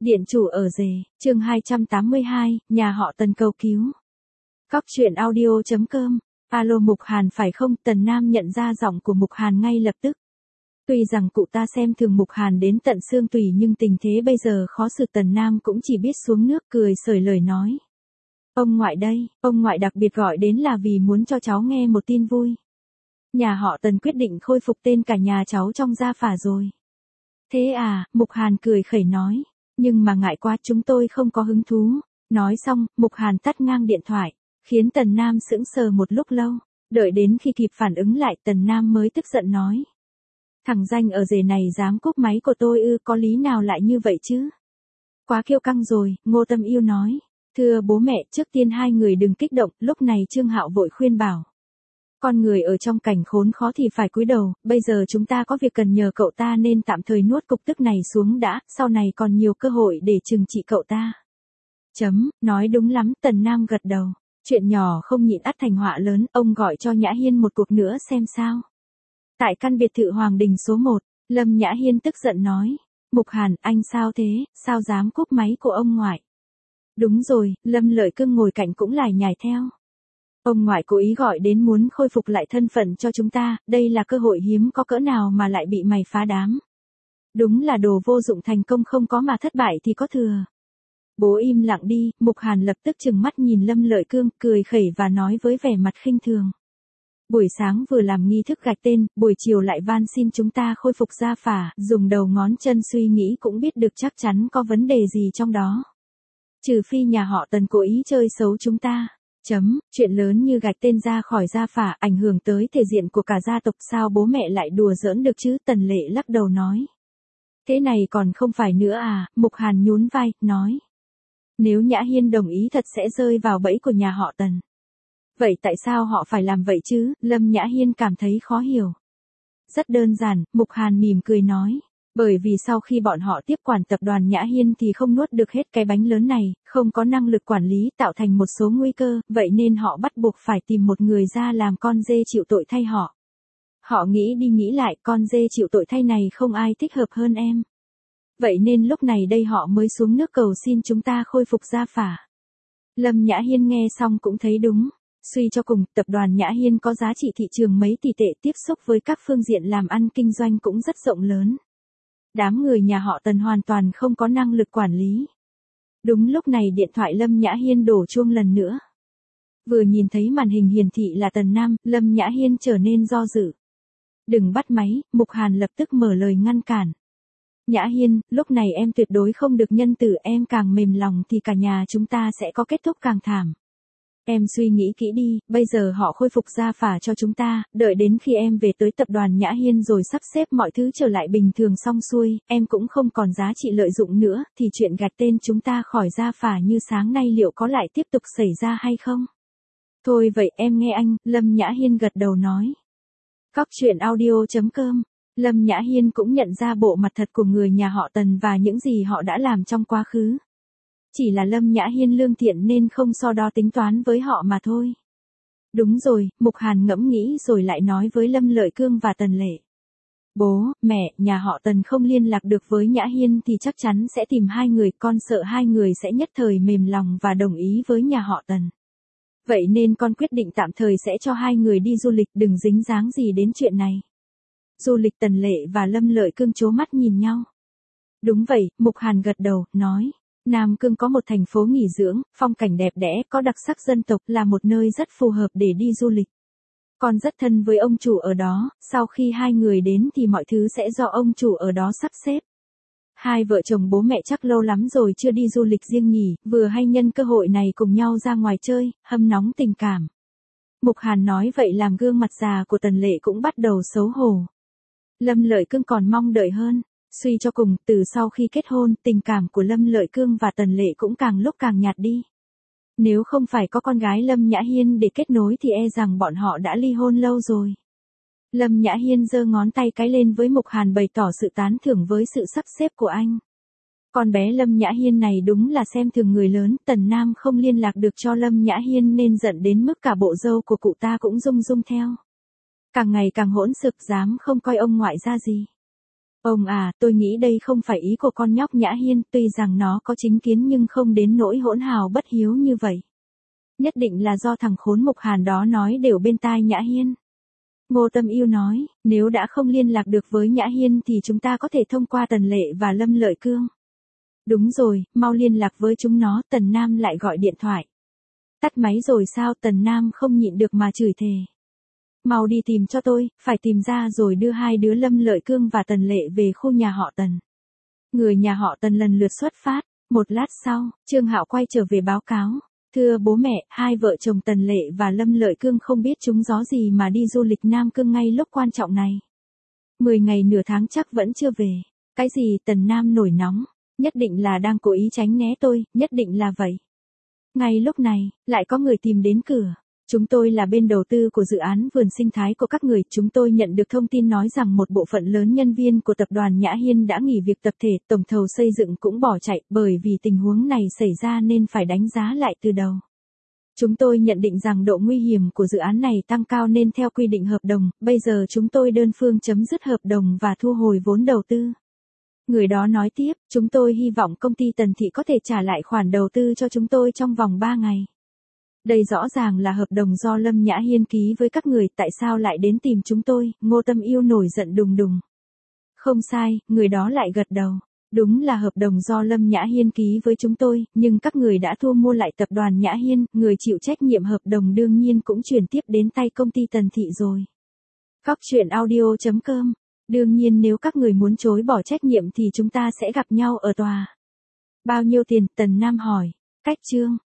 Điện chủ ở rể, chương 282, nhà họ Tần cầu cứu. Cóc truyện audio.com. Alo Mục Hàn phải không? Tần Nam nhận ra giọng của Mục Hàn ngay lập tức. Tuy rằng cụ ta xem thường Mục Hàn đến tận xương tủy nhưng tình thế bây giờ khó xử, Tần Nam cũng chỉ biết xuống nước cười sởi lời nói. Ông ngoại đây, ông ngoại đặc biệt gọi đến là vì muốn cho cháu nghe một tin vui. Nhà họ Tần quyết định khôi phục tên cả nhà cháu trong gia phả rồi. Thế à, Mục Hàn cười khẩy nói. Nhưng mà ngại quá, chúng tôi không có hứng thú. Nói xong, Mục Hàn tắt ngang điện thoại, khiến Tần Nam sững sờ một lúc lâu. Đợi đến khi kịp phản ứng lại, Tần Nam mới tức giận nói. Thằng danh ở rể này dám cúp máy của tôi ư? Có lý nào lại như vậy chứ? Quá kiêu căng rồi, Ngô Tâm Yêu nói. Thưa bố mẹ, trước tiên hai người đừng kích động. Lúc này Trương Hạo vội khuyên bảo. Con người ở trong cảnh khốn khó thì phải cúi đầu, bây giờ chúng ta có việc cần nhờ cậu ta nên tạm thời nuốt cục tức này xuống đã, sau này còn nhiều cơ hội để trừng trị cậu ta. Nói đúng lắm, Tần Nam gật đầu. Chuyện nhỏ không nhịn ắt thành họa lớn, ông gọi cho Nhã Hiên một cuộc nữa xem sao. Tại căn biệt thự Hoàng Đình số 1, Lâm Nhã Hiên tức giận nói. Mục Hàn, anh sao thế, sao dám cúp máy của ông ngoại? Đúng rồi, Lâm Lợi Cương ngồi cạnh cũng lải nhải theo. Ông ngoại cố ý gọi đến muốn khôi phục lại thân phận cho chúng ta, đây là cơ hội hiếm có cỡ nào mà lại bị mày phá đám. Đúng là đồ vô dụng, thành công không có mà thất bại thì có thừa. Bố im lặng đi, Mục Hàn lập tức trừng mắt nhìn Lâm Lợi Cương, cười khẩy và nói với vẻ mặt khinh thường. Buổi sáng vừa làm nghi thức gạch tên, buổi chiều lại van xin chúng ta khôi phục gia phả, dùng đầu ngón chân suy nghĩ cũng biết được chắc chắn có vấn đề gì trong đó. Trừ phi nhà họ Tần cố ý chơi xấu chúng ta. Chuyện lớn như gạch tên ra khỏi gia phả ảnh hưởng tới thể diện của cả gia tộc, sao bố mẹ lại đùa giỡn được chứ? Tần Lệ lắc đầu nói. Thế này còn không phải nữa à? Mục Hàn nhún vai, nói. Nếu Nhã Hiên đồng ý thật sẽ rơi vào bẫy của nhà họ Tần. Vậy tại sao họ phải làm vậy chứ? Lâm Nhã Hiên cảm thấy khó hiểu. Rất đơn giản, Mục Hàn mỉm cười nói. Bởi vì sau khi bọn họ tiếp quản tập đoàn Nhã Hiên thì không nuốt được hết cái bánh lớn này, không có năng lực quản lý, tạo thành một số nguy cơ, vậy nên họ bắt buộc phải tìm một người ra làm con dê chịu tội thay họ. Họ nghĩ đi nghĩ lại, con dê chịu tội thay này không ai thích hợp hơn em. Vậy nên lúc này đây họ mới xuống nước cầu xin chúng ta khôi phục gia phả. Lâm Nhã Hiên nghe xong cũng thấy đúng. Suy cho cùng, tập đoàn Nhã Hiên có giá trị thị trường mấy tỷ tệ, tiếp xúc với các phương diện làm ăn kinh doanh cũng rất rộng lớn. Đám người nhà họ Tần hoàn toàn không có năng lực quản lý. Đúng lúc này điện thoại Lâm Nhã Hiên đổ chuông lần nữa. Vừa nhìn thấy màn hình hiển thị là Tần Nam, Lâm Nhã Hiên trở nên do dự. Đừng bắt máy, Mục Hàn lập tức mở lời ngăn cản. Nhã Hiên, lúc này em tuyệt đối không được nhân từ, em càng mềm lòng thì cả nhà chúng ta sẽ có kết thúc càng thảm. Em suy nghĩ kỹ đi, bây giờ họ khôi phục gia phả cho chúng ta, đợi đến khi em về tới tập đoàn Nhã Hiên rồi sắp xếp mọi thứ trở lại bình thường xong xuôi, em cũng không còn giá trị lợi dụng nữa, thì chuyện gạch tên chúng ta khỏi gia phả như sáng nay liệu có lại tiếp tục xảy ra hay không? Thôi vậy em nghe anh, Lâm Nhã Hiên gật đầu nói. Cóc truyện audio.com. Lâm Nhã Hiên cũng nhận ra bộ mặt thật của người nhà họ Tần và những gì họ đã làm trong quá khứ. Chỉ là Lâm Nhã Hiên lương thiện nên không so đo tính toán với họ mà thôi. Đúng rồi, Mục Hàn ngẫm nghĩ rồi lại nói với Lâm Lợi Cương và Tần Lệ. Bố, mẹ, nhà họ Tần không liên lạc được với Nhã Hiên thì chắc chắn sẽ tìm hai người, con sợ hai người sẽ nhất thời mềm lòng và đồng ý với nhà họ Tần. Vậy nên con quyết định tạm thời sẽ cho hai người đi du lịch, đừng dính dáng gì đến chuyện này. Du lịch? Tần Lệ và Lâm Lợi Cương trố mắt nhìn nhau. Đúng vậy, Mục Hàn gật đầu, nói. Nam Cương có một thành phố nghỉ dưỡng, phong cảnh đẹp đẽ, có đặc sắc dân tộc, là một nơi rất phù hợp để đi du lịch. Con rất thân với ông chủ ở đó, sau khi hai người đến thì mọi thứ sẽ do ông chủ ở đó sắp xếp. Hai vợ chồng bố mẹ chắc lâu lắm rồi chưa đi du lịch riêng nhỉ, vừa hay nhân cơ hội này cùng nhau ra ngoài chơi, hâm nóng tình cảm. Mục Hàn nói vậy làm gương mặt già của Tần Lệ cũng bắt đầu xấu hổ. Lâm Lợi Cương còn mong đợi hơn. Suy cho cùng, từ sau khi kết hôn, tình cảm của Lâm Lợi Cương và Tần Lệ cũng càng lúc càng nhạt đi. Nếu không phải có con gái Lâm Nhã Hiên để kết nối thì e rằng bọn họ đã ly hôn lâu rồi. Lâm Nhã Hiên giơ ngón tay cái lên với Mục Hàn bày tỏ sự tán thưởng với sự sắp xếp của anh. Con bé Lâm Nhã Hiên này đúng là xem thường người lớn, Tần Nam không liên lạc được cho Lâm Nhã Hiên nên giận đến mức cả bộ râu của cụ ta cũng rung rung theo. Càng ngày càng hỗn xược, dám không coi ông ngoại ra gì. Ông à, tôi nghĩ đây không phải ý của con nhóc Nhã Hiên, tuy rằng nó có chính kiến nhưng không đến nỗi hỗn hào bất hiếu như vậy. Nhất định là do thằng khốn Mục Hàn đó nói đều bên tai Nhã Hiên. Ngô Tâm Yêu nói, nếu đã không liên lạc được với Nhã Hiên thì chúng ta có thể thông qua Tần Lệ và Lâm Lợi Cương. Đúng rồi, mau liên lạc với chúng nó, Tần Nam lại gọi điện thoại. Tắt máy rồi sao? Tần Nam không nhịn được mà chửi thề. Mau đi tìm cho tôi, phải tìm ra rồi đưa hai đứa Lâm Lợi Cương và Tần Lệ về khu nhà họ Tần. Người nhà họ Tần lần lượt xuất phát. Một lát sau, Trương Hạo quay trở về báo cáo. Thưa bố mẹ, hai vợ chồng Tần Lệ và Lâm Lợi Cương không biết trúng gió gì mà đi du lịch Nam Cương ngay lúc quan trọng này. 10 ngày nửa tháng chắc vẫn chưa về. Cái gì? Tần Nam nổi nóng. Nhất định là đang cố ý tránh né tôi, nhất định là vậy. Ngay lúc này, lại có người tìm đến cửa. Chúng tôi là bên đầu tư của dự án vườn sinh thái của các người. Chúng tôi nhận được thông tin nói rằng một bộ phận lớn nhân viên của tập đoàn Nhã Hiên đã nghỉ việc tập thể. Tổng thầu xây dựng cũng bỏ chạy, bởi vì tình huống này xảy ra nên phải đánh giá lại từ đầu. Chúng tôi nhận định rằng độ nguy hiểm của dự án này tăng cao nên theo quy định hợp đồng, bây giờ chúng tôi đơn phương chấm dứt hợp đồng và thu hồi vốn đầu tư. Người đó nói tiếp, chúng tôi hy vọng công ty Tần Thị có thể trả lại khoản đầu tư cho chúng tôi trong vòng 3 ngày. Đây rõ ràng là hợp đồng do Lâm Nhã Hiên ký với các người, tại sao lại đến tìm chúng tôi? Ngô Tâm Yêu nổi giận đùng đùng. Không sai, người đó lại gật đầu. Đúng là hợp đồng do Lâm Nhã Hiên ký với chúng tôi, nhưng các người đã thu mua lại tập đoàn Nhã Hiên, người chịu trách nhiệm hợp đồng đương nhiên cũng chuyển tiếp đến tay công ty Tần Thị rồi. Cóc truyện audio.com. Đương nhiên nếu các người muốn chối bỏ trách nhiệm thì chúng ta sẽ gặp nhau ở tòa. Bao nhiêu tiền? Tần Nam hỏi. Cách Trương.